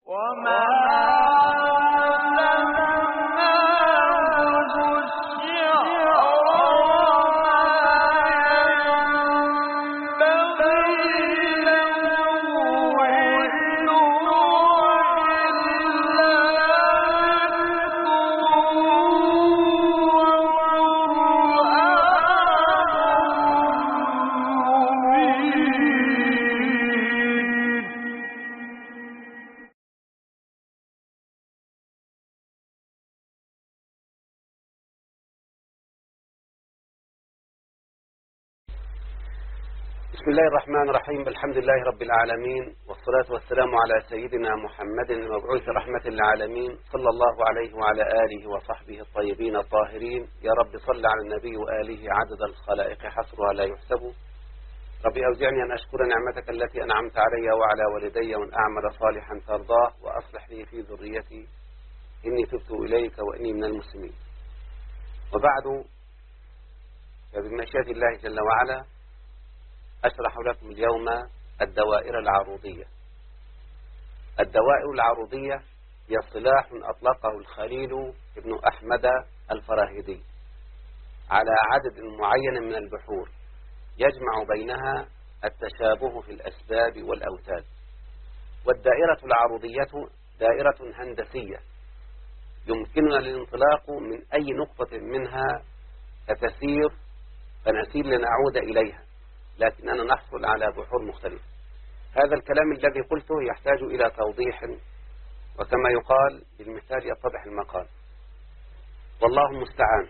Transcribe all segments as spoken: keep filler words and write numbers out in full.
بسم الله الرحمن الرحيم. الحمد لله رب العالمين، والصلاة والسلام على سيدنا محمد المبعوث رحمة للعالمين، صلى الله عليه وعلى آله وصحبه الطيبين الطاهرين. يا رب صل على النبي وآله عدد الخلائق حصرها لا يحسب. ربي أوزعني أن أشكر نعمتك التي أنعمت علي وعلى والدي، وأن أعمل صالحا ترضاه، وأصلح لي في ذريتي إني تبت إليك وإني من المسلمين. وبعد، فبمشيئة الله جل وعلا أشرح لكم اليوم الدوائر العروضية. الدوائر العروضية هي اصطلاح أطلقه الخليل ابن أحمد الفراهيدي على عدد معين من البحور يجمع بينها التشابه في الأسباب والأوتاد. والدائرة العروضية دائرة هندسية يمكننا الانطلاق من أي نقطة منها فتسير فنسير لنعود إليها، لكننا نحصل على بحور مختلفة. هذا الكلام الذي قلته يحتاج إلى توضيح، وكما يقال بالمثال يتضح المقال، والله المستعان.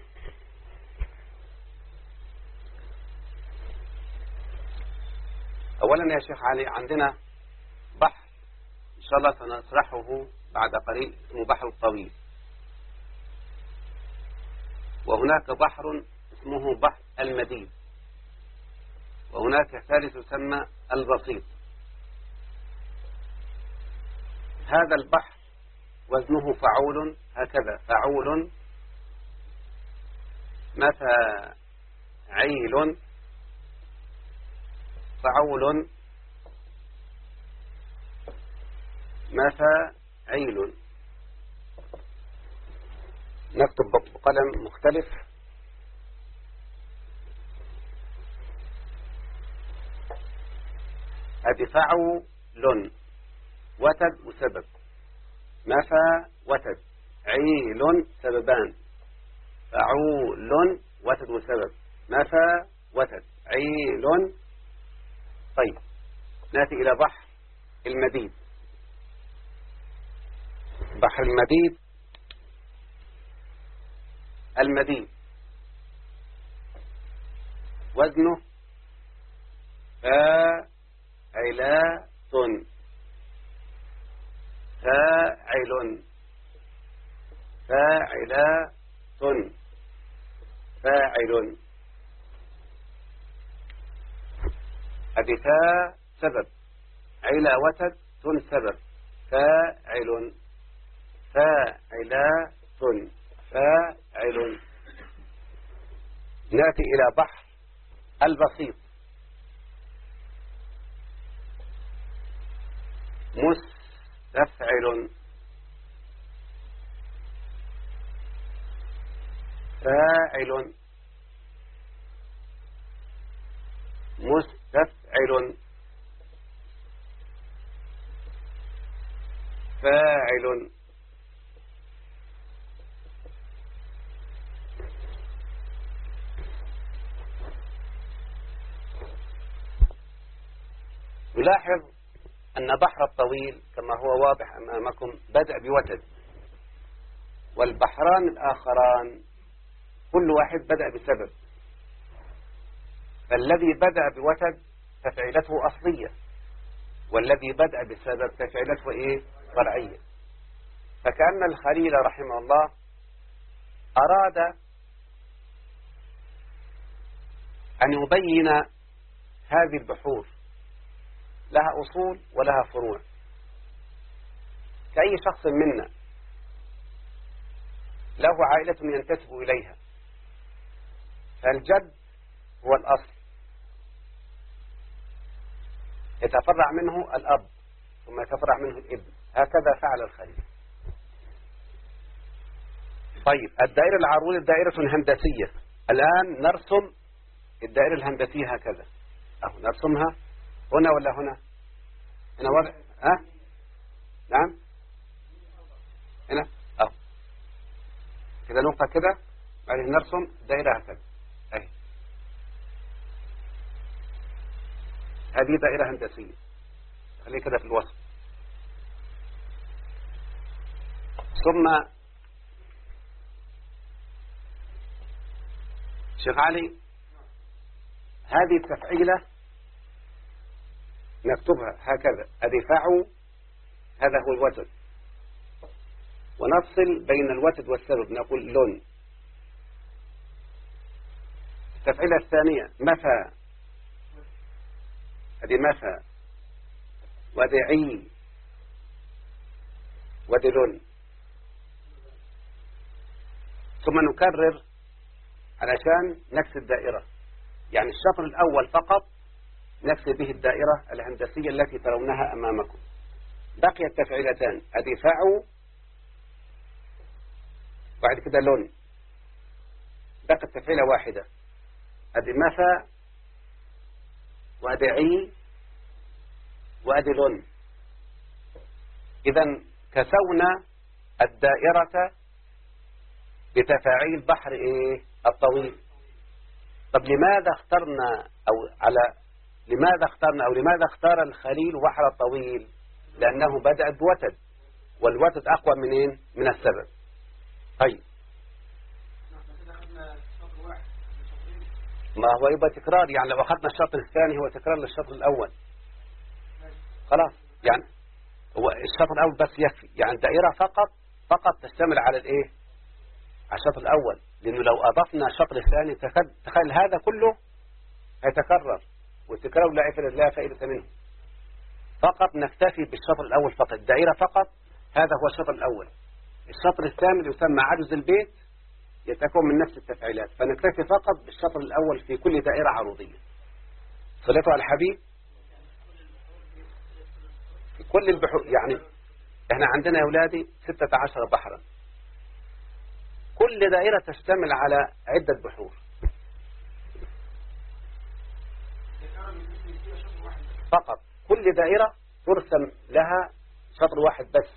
أولا يا شيخ علي، عندنا بحر إن شاء الله سنشرحه بعد قليل اسمه بحر الطويل، وهناك بحر اسمه بحر المديد، وهناك ثالث يسمى البسيط. هذا البحر وزنه فعول، هكذا فعول مفاعيل فعول مفاعيل. نكتب بقلم مختلف. هذه فعول وتد وسبب، مفا وتد، عيل سببان، فعول وتد وسبب، مفا وتد، عيل. طيب، نأتي إلى بحر المديد. بحر المديد المديد وزنه فاعلات فاعل فاعلات فاعل. أبتا سبب، علا وتد تن سبب، فاعل فاعلات فاعل. نأتي إلى بحر البسيط. مستفعل فاعل مستفعل فاعل. نلاحظ أن بحر الطويل كما هو واضح أمامكم بدأ بوتد، والبحران الآخران كل واحد بدأ بسبب. فالذي بدأ بوتد تفعيلته أصلية، والذي بدأ بسبب تفعيلته إيه؟ فرعية. فكأن الخليل رحمه الله أراد أن يبين هذه البحور لها أصول ولها فروع، كأي شخص منا له عائلة ينتسب إليها، فالجد هو الأصل، يتفرع منه الأب، ثم يتفرع منه الابن، هكذا فعل الخليل. طيب الدائرة العروضية دائرة هندسية. الآن نرسم الدائرة الهندسية هكذا أهو، نرسمها هنا ولا هنا؟ هنا وضع أه؟ نعم هنا أهو كده نقطة كده، بعدين نرسم دائرة هكذا أهي، هذه دائرة هندسية، خليه كده في الوسط. ثم شيخ علي هذه التفعيلة نكتبها هكذا، أدفع هذا هو الوتد، ونفصل بين الوتد والسبب نقول لون. التفعيلة الثانية مثى، هذه مثى ودعي ودلون. ثم نكرر علشان نكسب دائرة، يعني الشطر الأول فقط نكسب به الدائرة الهندسية التي ترونها أمامكم. بقي التفعيلتان أدفع بعد كده لون، بقي التفعيلة واحدة أدي مثى وأدعي وأدي لون. إذن كسونا الدائرة بتفاعيل بحر إيه الطويل. طب لماذا اخترنا أو على لماذا اخترنا أو لماذا اختار الخليل بحر الطويل؟ لأنه بدأ بوتد، والوتد أقوى منين؟ من السبب. طيب ما هو يبقى تكرار، يعني لو أخذنا الشطر الثاني هو تكرار للشطر الأول خلاص، يعني هو الشطر الأول بس يكفي، يعني الدائرة فقط فقط تشتمل على الإيه؟ على الشطر الأول، لأنه لو أضفنا الشطر الثاني تخيل هذا كله هيتكرر، والتكرار لا فائدة لا فائدة منه. فقط نكتفي بالشطر الأول فقط، الدائرة فقط، هذا هو الشطر الأول. الشطر الثاني يسمى عجز البيت، يتكون من نفس التفعيلات، فنكتفي فقط بالشطر الأول في كل دائرة عروضية. صليتوا على الحبيب. في كل البحور، يعني احنا عندنا يا أولادي ستة عشر بحرا، كل دائرة تشتمل على عدة بحور. فقط كل دائرة ترسم لها شطر واحد بس.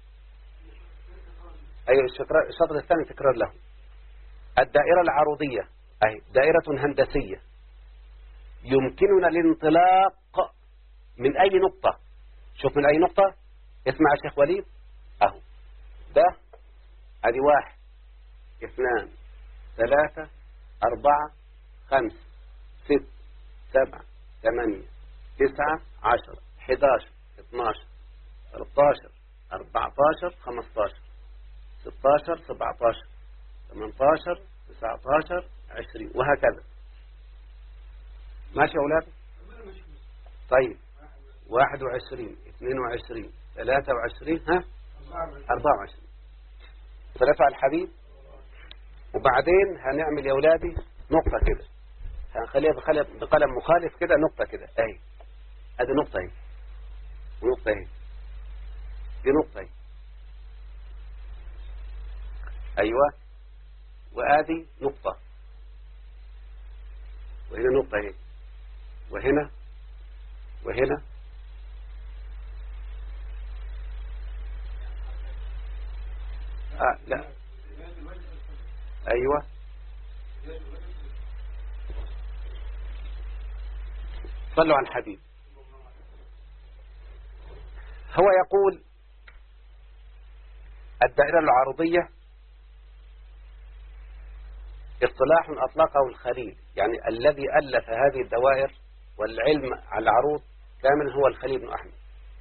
أي الشطر الثاني تكرار له. الدائرة العروضية أي دائرة هندسية يمكننا الانطلاق من أي نقطة. شوف من أي نقطة، اسمع يا شيخ وليد أهو، ده أدي واحد اثنان ثلاثة أربعة خمسة ست سبعة ثمانية تسعة عشر حداشر اثناشر ثلاثاشر أربعتاشر خمستاشر ستاشر سبعتاشر ثمانتاشر تسعتاشر عشرين وهكذا. ماشي يا أولاد؟ طيب واحد وعشرين اثنين وعشرين ثلاثة وعشرين ها أربعة وعشرين. ثلاثة على الحبيب. وبعدين هنعمل يا أولادي نقطة كده، هنخليها بقلم مخالف كده نقطة كده اهي، ادي نقطة اهي ونقطة اهي، دي نقطة اهي ايوه، وادي نقطة، وهنا نقطة اهي، وهنا وهنا آه لا ايوه صلوا على الحبيب. هو يقول الدائرة العرضية اصطلاح أطلقه الخليل، يعني الذي ألف هذه الدوائر والعلم على العروض كامل هو الخليل بن أحمد.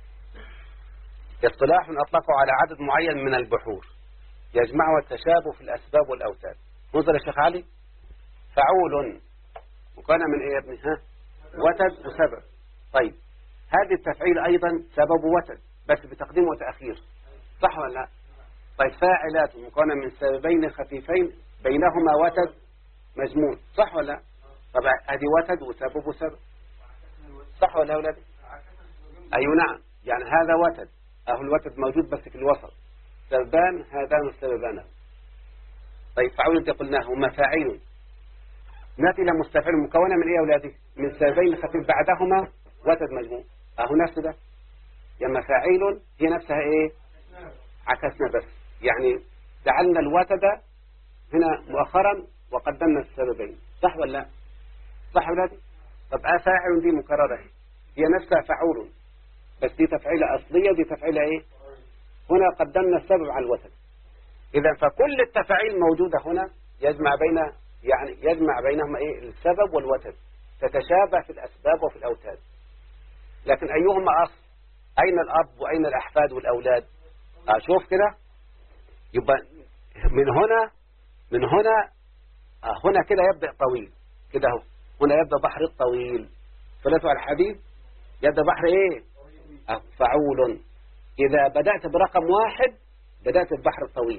اصطلاح أطلقه على عدد معين من البحور يجمعها التشابه في الأسباب والأوتاد. انظر يا شيخ علي، فعول مكون من ايه يا ابني؟ ها وتد وسبب. طيب هذه التفعيل أيضا سبب وتد بس بتقديم وتأخير، صح ولا لا؟ طيب فاعلات مكونة من سببين خفيفين بينهما وتد مجموع، صح ولا لا؟ طبعا هذه وتد وسبب وسبب، صح ولا لا أولادي؟ أي نعم، يعني هذا وتد أهو الوتد موجود بس في الوسط، سببان هذان السببان. طيب فعول دي قلناه هما فاعل، نأتي إلى مستفعل مكونة من إيه يا أولادي؟ من سببين خفيف بعدهما وتد مجموع. أهو نفسه ده يا مفاعيل هي نفسها إيه؟ عكسنا بس، يعني جعلنا الوتد هنا مؤخرا وقدمنا السببين، صح ولا لا؟ صح يا أولادي؟ طب أفاعل دي مكررة هي نفسها فعول، بس دي تفعيلة أصلية ودي تفعيلة إيه؟ هنا قدمنا السبب على الوتد. إذا فكل التفاعيل موجودة هنا يجمع بين يعني يجمع بينهما إيه؟ السبب والوتد، تتشابه في الأسباب وفي الأوتاد. لكن أيهما أصل؟ أين الأب وأين الأحفاد والأولاد؟ أشوف كده يبقى من هنا من هنا هنا كده يبدأ طويل كده اهو، هنا يبدأ بحر الطويل. صلاته على الحبيب يبدأ بحر إيه؟ فعول. إذا بدأت برقم واحد بدأت ببحر الطويل.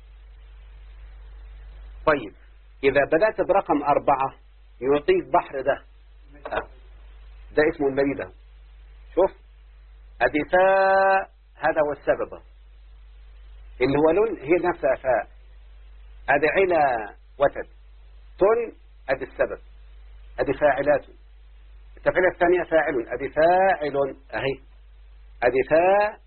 طيب إذا بدأت برقم أربعة يعطيك بحر ده ده اسمه المريدة. شوف أدي فاء، هذا هو السبب اللي هو لون، هي نفسها فاء. أدي علا وتد، تن أدي السبب، أدي فاعلات. التفعيلة الثانية فاعل، أدي فاعل أهي، أدي فاء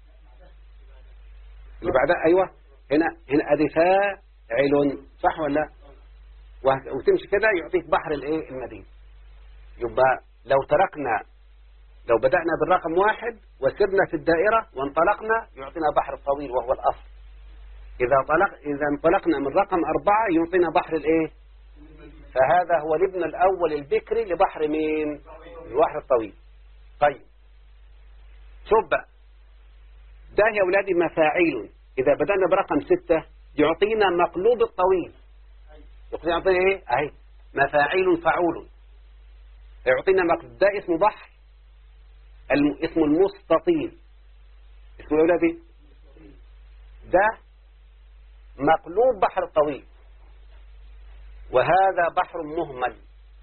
اللي بعدها أيوة هنا هنا أدي فاعل، صح ولا لا؟ وتمشي كده يعطيك بحر الإيه؟ المدين. يبقى لو تركنا لو بدأنا بالرقم واحد وسرنا في الدائرة وانطلقنا يعطينا بحر الطويل وهو الأصل. إذا طلق إذا انطلقنا من رقم أربعة يعطينا بحر الإيه؟ فهذا هو الابن الأول البكري لبحر مين؟ البحر الطويل. طيب شوف بقى ده يا أولادي مفاعيل. إذا بدأنا برقم ستة يعطينا مقلوب الطويل، يعطينا إيه؟ أهي مفاعيل فعول، يعطينا مقلوب. ده اسمه بحر الم... اسمه المستطيل. اسمه يا أولادي ده مقلوب بحر الطويل، وهذا بحر مهمل.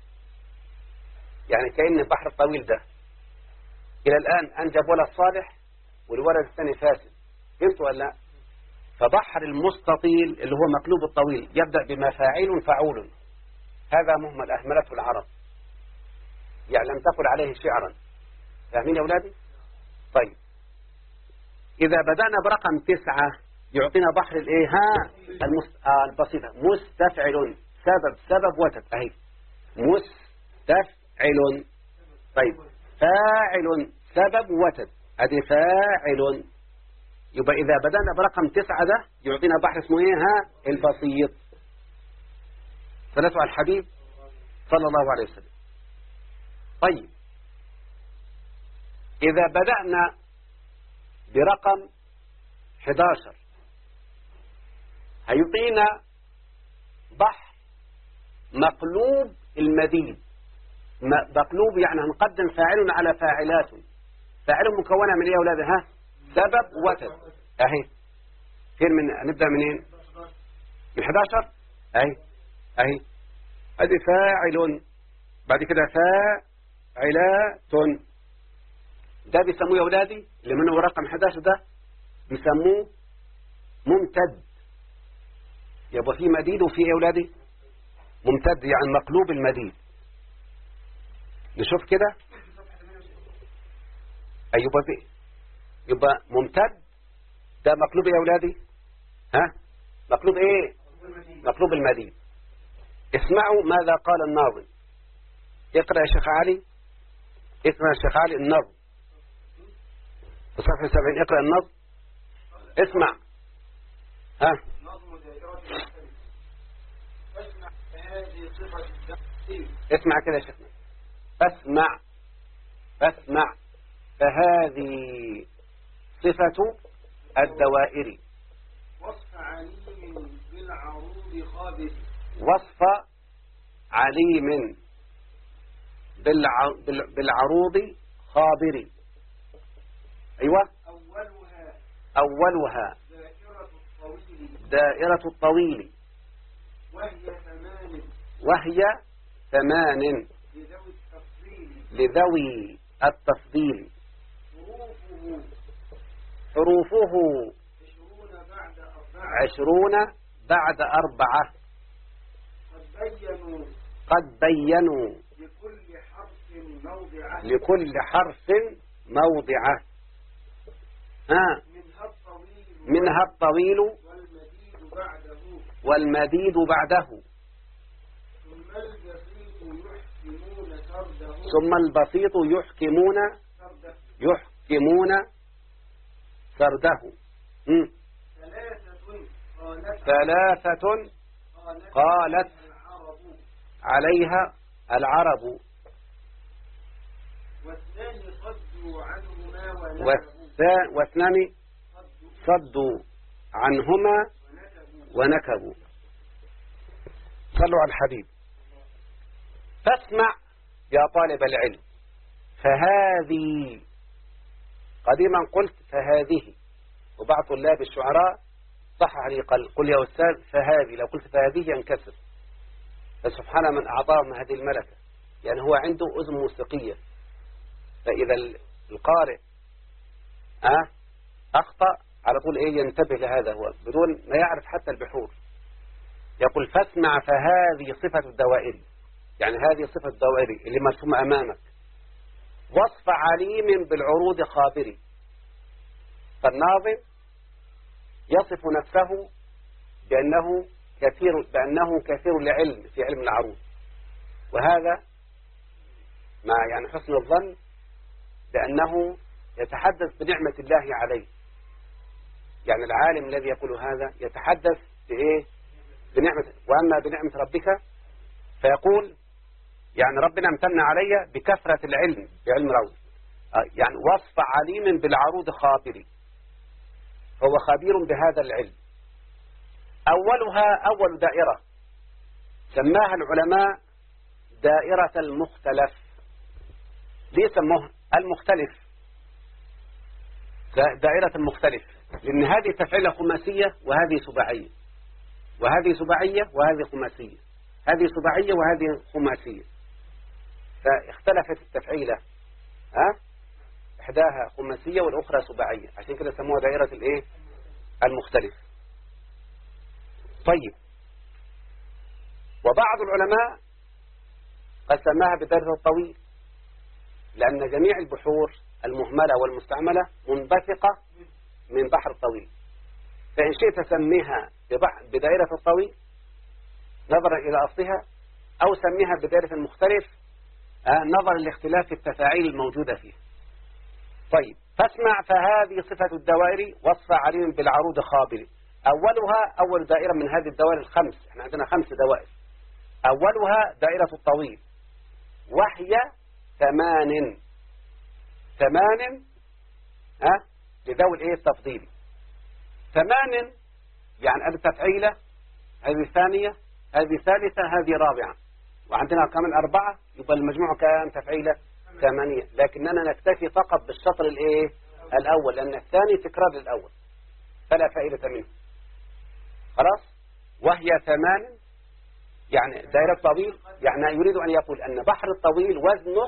يعني كأن البحر الطويل ده إلى الآن أنجب ولد صالح والولد الثاني فاسد، فهمتوا ولا لا؟ فبحر المستطيل اللي هو مقلوب الطويل يبدأ بمفاعيل فعول، هذا مهمل أهملته العرب، يعني لم تقل عليه شعرا. فاهمين يا أولادي؟ طيب إذا بدأنا برقم تسعة يعطينا بحر الإيه؟ ها المست... آه البسيطة مستفعل، سبب سبب وتد أهي مستفعل. طيب فاعل سبب وتد أدي فاعل. يبقى إذا بدأنا برقم تسعة ده يعطينا بحر اسمه إيه؟ ها البسيط. صلاة على الحبيب صلى الله عليه وسلم. طيب إذا بدأنا برقم أحد عشر هيعطينا بحر مقلوب المديد. مقلوب يعني هنقدم فاعل على فاعلات، فاعل مكونة من ايه يا أولاد؟ ها سبب وتد اهي. فين من نبدأ منين؟ من أحد عشر اهي اهي ادي فاعل، بعد كده فاعلات. ده بيسموه يا أولادي اللي منه رقم أحد عشر ده بيسموه ممتد. يبقى فيه مديد وفيه يا أولادي ممتد، يعني مقلوب المديد. نشوف كده أيوة بي. يبقى ممتد ده مقلوب يا أولادي، ها مقلوب إيه؟ مقلوب المديد. اسمعوا ماذا قال الناظم. اقرأ يا شيخ علي، اقرأ يا شيخ علي النظم في صفحة سبعين. اقرأ النظم، اسمع. ها اسمع كده يا شيخنا، اسمع اسمع. فهذه صفة الدوائر. وصف عليم بالعروض خابر. وصف عليم بالعروض خابر. أيوة أولها أولها دائرة الطويل. دائرة الطويل وهي ثمان. وهي ثمان لذوي التفضيل. لذوي التفضيل. حروفه حروفه عشرون بعد أربعة عشرون بعد أربعة قد بينوا قد بينوا لكل حرف موضعه لكل حرف موضعه. ها منها الطويل منها الطويل والمديد بعده والمديد بعده ثم البسيط يحكمون سرده ثم البسيط يحكمون سرده يحكمون سرده. مم. ثلاثة قالت ثلاثة قالت العرب عليها العرب واثنان صدوا عنهما ونكبوا والثا- واثنان صدوا عنهما ونكبوا. صلوا على الحبيب. فاسمع يا طالب العلم، فهذه قديما قلت فهذه، وبعض طلاب الشعراء صحح لي قال قل يا أستاذ فهذه، لو قلت فهذه ينكسر. فسبحان من أعطاهم هذه الملكة، يعني هو عنده أذن موسيقية، فإذا القارئ أه أخطأ على طول إيه ينتبه لهذا، هو بدون ما يعرف حتى البحور. يقول فاسمع فهذه صفة الدوائري، يعني هذه صفة الدوائري اللي مرسومة أمامك. وصف عليم بالعروض خابري، فالناظم يصف نفسه بأنه كثير بأنه كثير العلم في علم العروض، وهذا مع يعني حسن الظن بأنه يتحدث بنعمة الله عليه. يعني العالم الذي يقول هذا يتحدث بإيه؟ بنعمة. وأما بنعمة ربك فيقول يعني ربنا امتن علي بكثرة العلم بعلم روض، يعني وصف عليم بالعروض خابري، هو خبير بهذا العلم. أولها أول دائرة سماها العلماء دائرة المختلف. ليه سموها المختلف دائرة المختلف؟ لأن هذه تفعيلة خماسية وهذه سباعية، وهذه سباعية وهذه خماسية، هذه سباعية وهذه خماسية، فاختلفت التفعيلة. ها إحداها خماسية والأخرى سباعية، عشان كده سموها دائرة الإيه؟ المختلف. طيب، وبعض العلماء قد سماها بدائرة الطويل، لأن جميع البحور المهملة والمستعملة منبثقة من بحر الطويل، فإن شئت سميها بدائرة الطويل نظرا إلى أصلها، أو سميها بدائرة المختلف نظرا لاختلاف التفاعيل الموجودة فيه. طيب، فاسمع فهذه صفة الدوائر وصف عليم بالعروض خابر. أولها أول دائرة من هذه الدوائر الخمس، احنا عندنا خمس دوائر. أولها دائرة الطويل وهي ثمان ثمان ها لذوي الايه التفضيل. ثمان يعني هذه تفعيلة، هذه ثانية، هذه ثالثة، هذه رابعة، وعندنا كمان أربعة، يبقى المجموع كام تفعيلة؟ ثمانية. لكننا نكتفي فقط بالشطر الايه الأول، لأن الثاني تكرار للأول فلا فائدة منه. خلاص. وهي ثمان يعني دائرة طويل، يعني يريد أن يقول أن بحر الطويل وزنه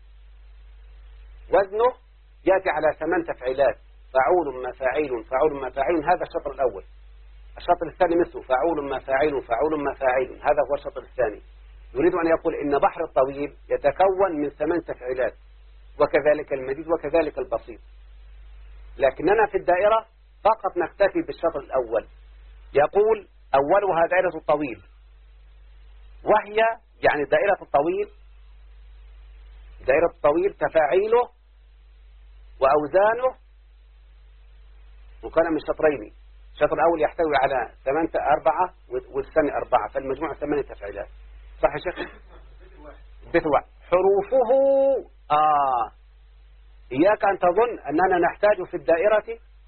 وزنه يأتي على ثمان تفعيلات: فعول مفاعيل فعول مفاعيل، هذا الشطر الأول. الشطر الثاني مثله فعول مفاعيل فعول مفاعيل، هذا هو الشطر الثاني. يريد أن يقول إن بحر الطويل يتكون من ثمان تفعيلات، وكذلك المديد وكذلك البسيط. لكننا في الدائرة فقط نكتفي بالشطر الأول. يقول أولها دائرة الطويل، وهي يعني دائرة الطويل دائرة الطويل تفاعيله وأوزانه مكونة من شطرين. الشطر الأول يحتوي على ثمانية أربعة والثاني أربعة، فالمجموع ثمانية تفعيلات. صح يا شيخ؟ بيت واحد. حروفه آه إياك أن تظن أننا نحتاج في الدائرة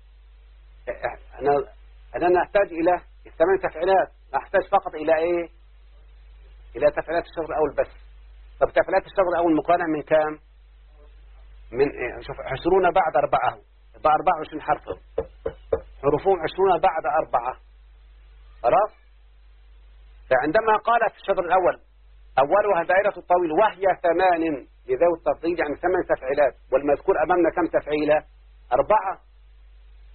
أنا أننا نحتاج إلى الثمان تفعيلات، نحتاج فقط إلى إيه؟ إلى تفعيلات الشطر الأول بس. طب تفعيلات الشطر الأول مكونة من كام؟ من إيه؟ شوف عشرون بعد أربعة، يبقى أربعة وعشرين حرفا. حروفهم عشرون بعد أربعة. خلاص. فعندما قال في الشطر الأول أولها دائرة الطويل وهي ثمان لذوي التفضيل، يعني ثمان تفعيلات، والمذكور أمامنا كم تفعيلة؟ أربعة.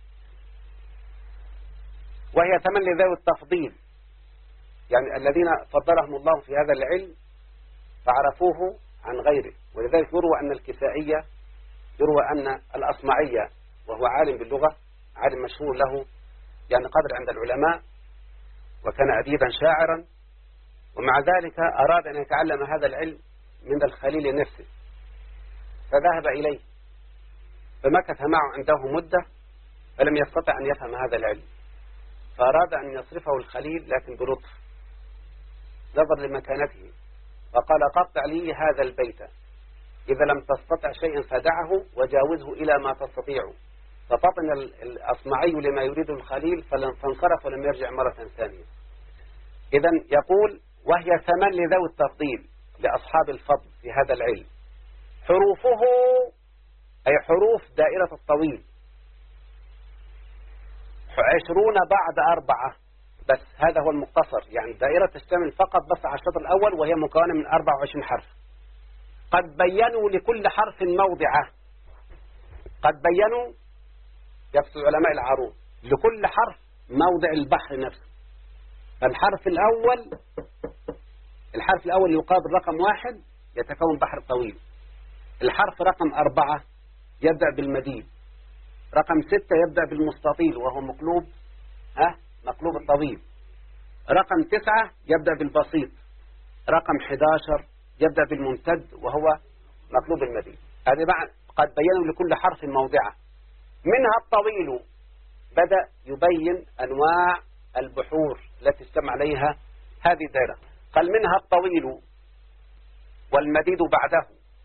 وهي ثمن لذوي التفضيل، يعني الذين فضلهم الله في هذا العلم فعرفوه عن غيره. ولذلك يروى أن الكسائية، يروى أن الأصمعية وهو عالم باللغة، عالم مشهور له يعني قدر عند العلماء، وكان أديبا شاعرا، ومع ذلك أراد أن يتعلم هذا العلم من الخليل نفسه، فذهب إليه فمكث معه عنده مدة فلم يستطع أن يفهم هذا العلم، فأراد أن يصرفه الخليل لكن بلطف، نظر لمكانته، فقال قطع لي هذا البيت، إذا لم تستطع شيئا فدعه وجاوزه إلى ما تستطيع. ففطن الأصمعي لما يريد الخليل فانصرف ولم يرجع مرة ثانية. إذا يقول وهي ثمن لذوي التفضيل لأصحاب الفضل في هذا العلم. حروفه أي حروف دائرة الطويل عشرون بعد أربعة، بس هذا هو المقتصر، يعني الدائرة تشتمل فقط بس على الشطر الأول، وهي مكونة من أربعة وعشرين حرف. قد بينوا لكل حرف موضعه، قد بينوا يقصد علماء العروض لكل حرف موضع البحر نفسه. فالحرف الأول الحرف الأول يقابل رقم واحد يتكون بحر طويل. الحرف رقم أربعة يبدأ بالمديد. رقم ستة يبدأ بالمستطيل وهو مقلوب ها مقلوب الطويل. رقم تسعة يبدأ بالبسيط. رقم أحد عشر يبدأ بالممتد وهو مقلوب المديد. هذه بعد قد بينوا لكل حرف موضعه. منها الطويل بدأ يبين أنواع البحور التي استمع عليها هذه الدائرة. قال منها الطويل والمديد بعده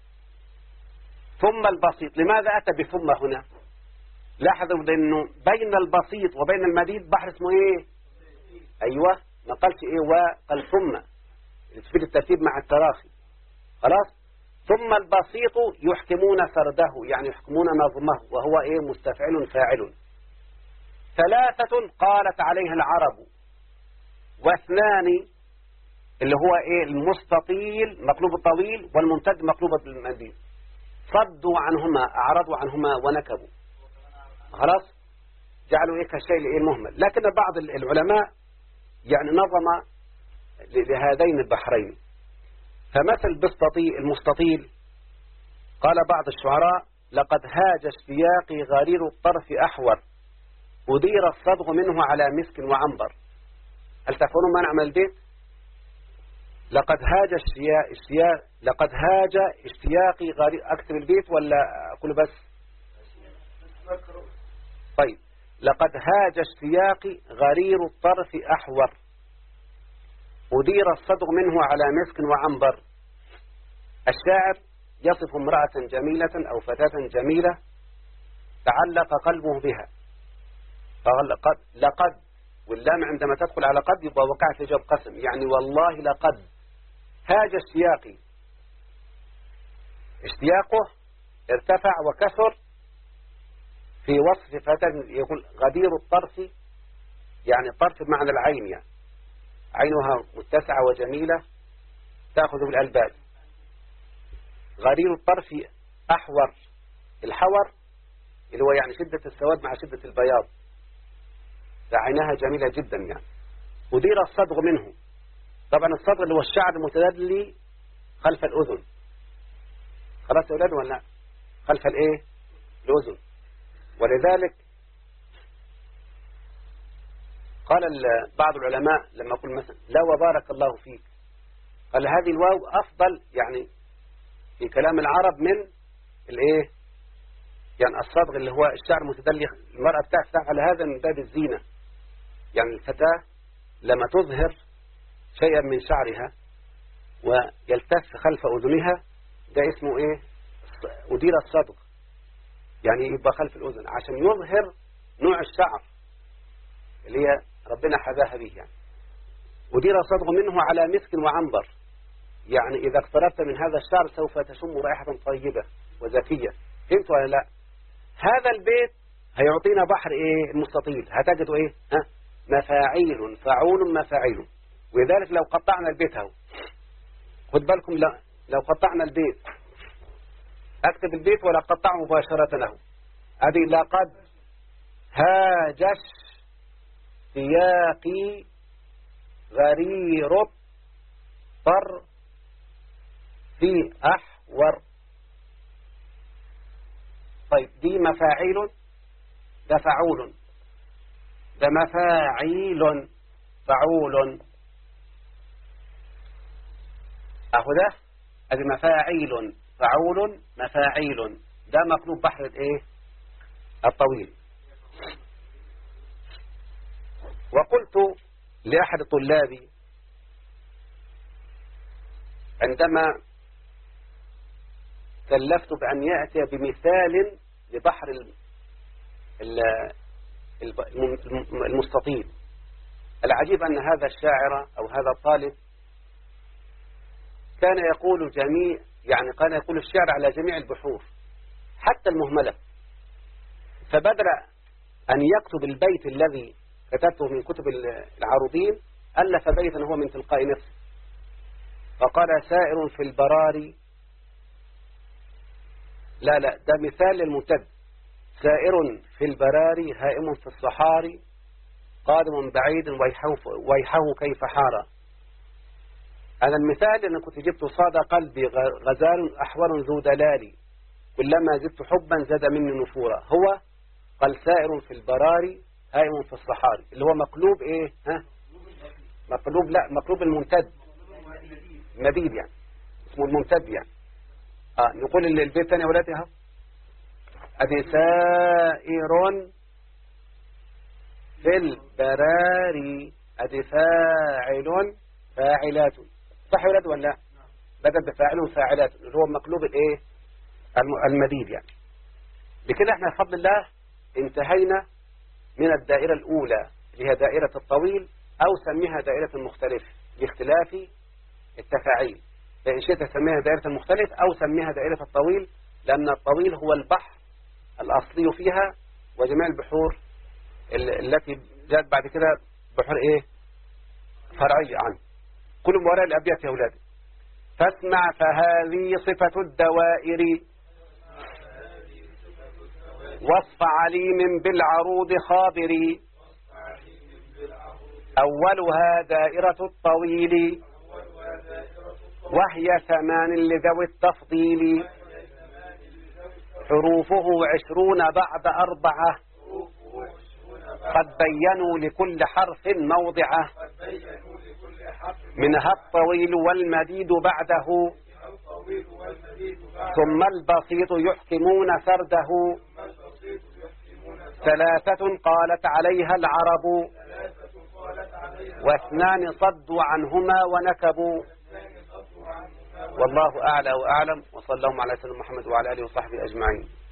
ثم البسيط. لماذا أتى بثم هنا؟ لاحظوا أنه بين البسيط وبين المديد بحر اسمه إيه؟ أيوة، ما قالش إيه وقال ثم، في الترتيب مع التراخي. خلاص. ثم البسيط يحكمون سرده، يعني يحكمون نظمه، وهو إيه؟ مستفعل فاعل. ثلاثة قالت عليها العرب، واثنان اللي هو إيه؟ المستطيل مقلوب الطويل والممتد مقلوب المديد. صدوا عنهما، أعرضوا عنهما ونكبوا. خلاص، جعلوا إيه كالشيء إيه المهمل. لكن بعض العلماء يعني نظم لهذين البحرين. فمثل بالستطيل المستطيل قال بعض الشعراء لقد هاج اشتياقي غرير الطرف أحور أدير الصدغ منه على مسك وعنبر. هل تفهمون ما نعمل البيت؟ لقد هاج اشتياق اشتياق لقد هاج اشتياقي غرير. أكتب البيت ولا أقول بس؟ طيب. لقد هاج اشتياقي غرير الطرف أحور أدير الصدغ منه على مسك وعنبر. الشاعر يصف امرأة جميلة أو فتاة جميلة تعلق قلبه بها. فلقد لقد واللام عندما تدخل على قد يبقى وقعت في جواب قسم، يعني والله لقد هاج اشتياقي. اشتياقه ارتفع وكثر في وصف فتاة، يقول غدير الطرف، يعني الطرف بمعنى العين، يعني عينها متسعة وجميلة تأخذ بالألباب. غرير الطرف أحور، الحور اللي هو يعني شدة السواد مع شدة البياض، فعينها جميلة جدا يعني. ودير الصدغ منه، طبعا الصدغ اللي هو الشعر المتدلي خلف الأذن. خلاص يا أولاد ولا خلف الإيه؟ الأذن. ولذلك قال بعض العلماء لما يقول مثلا لا وبارك الله فيك، قال هذه الواو أفضل يعني في كلام العرب من الايه؟ يعني الصدغ اللي هو الشعر المتدلي. المرأة بتعرف على هذا من باب الزينة، يعني الفتاة لما تظهر شيئا من شعرها ويلتف خلف أذنها ده اسمه ايه؟ أدير الصدغ، يعني يبقى خلف الأذن عشان يظهر نوع الشعر اللي هي ربنا حذاها به. يعني أدير الصدغ منه على مسك وعنبر، يعني إذا اقتربت من هذا الشعر سوف تشم رائحة طيبة وزكية. فهمت ولا لا؟ هذا البيت هيعطينا بحر إيه؟ المستطيل. هتجدوا إيه؟ ها؟ مفاعيل، فعول، مفاعيل. ولذلك لو قطعنا البيت اهو، خد بالكم، لا لو قطعنا البيت، أكتب البيت ولا قطعه مباشرة اهو. هذه لقد هاجش السياق غرير طر في أحور. طيب دي مفاعيل، ده فعول، ده مفاعيل فعول، أهو ده أدي مفاعيل فعول مفاعيل، ده مقلوب بحر الإيه الطويل. وقلت لأحد طلابي عندما كلفت بأن يأتي بمثال لبحر المستطيل، العجيب أن هذا الشاعر أو هذا الطالب كان يقول جميع يعني كان يقول الشعر على جميع البحور حتى المهملة، فبدر أن يكتب البيت الذي كتبته من كتب العروضين ألف بيتا هو من تلقاء نفسه، فقال سائر في البراري، لا لا ده مثال للممتد، سائر في البراري هائم في الصحاري قادم بعيد ويحه كيف حار. أنا المثال اللي كنت جبته صاد قلبي غزال أحور ذو دلالي كلما زدت حبا زاد مني نفورا، هو قال سائر في البراري هائم في الصحاري اللي هو مقلوب ايه ها مقلوب لا مقلوب الممتد مبيد يعني اسمه الممتد يعني. اه نقول اللي البيت تاني يا ولادي اهو ادي سائر في البراري ادي فاعل فاعلات، صح يا ولاد ولا لا؟ بدل بفاعل فاعلات اللي هو مقلوب الايه المديد يعني. بكده احنا بفضل الله انتهينا من الدائرة الأولى اللي هي دائرة الطويل أو سميها دائرة المختلف باختلاف التفاعيل، فإن شئت تسميها دائرة المختلف أو سميها دائرة الطويل، لأن الطويل هو البحر الأصلي فيها وجميع البحور التي جاءت بعد كده بحور إيه فرعية عنه. كل وراء الأبيات يا أولادي. فاسمع فهذه صفة الدوائر وصف عليم بالعروض خابري أولها دائرة الطويل وهي ثمان لذوي التفضيل حروفه عشرون بعد أربعة قد بينوا لكل حرف موضعه منها الطويل والمديد بعده ثم البسيط يحكمون سرده ثلاثة قالت عليها العرب واثنان صدوا عنهما ونكبوا. والله أعلى وأعلم، وصلى الله على سيدنا محمد وعلى آله وصحبه أجمعين.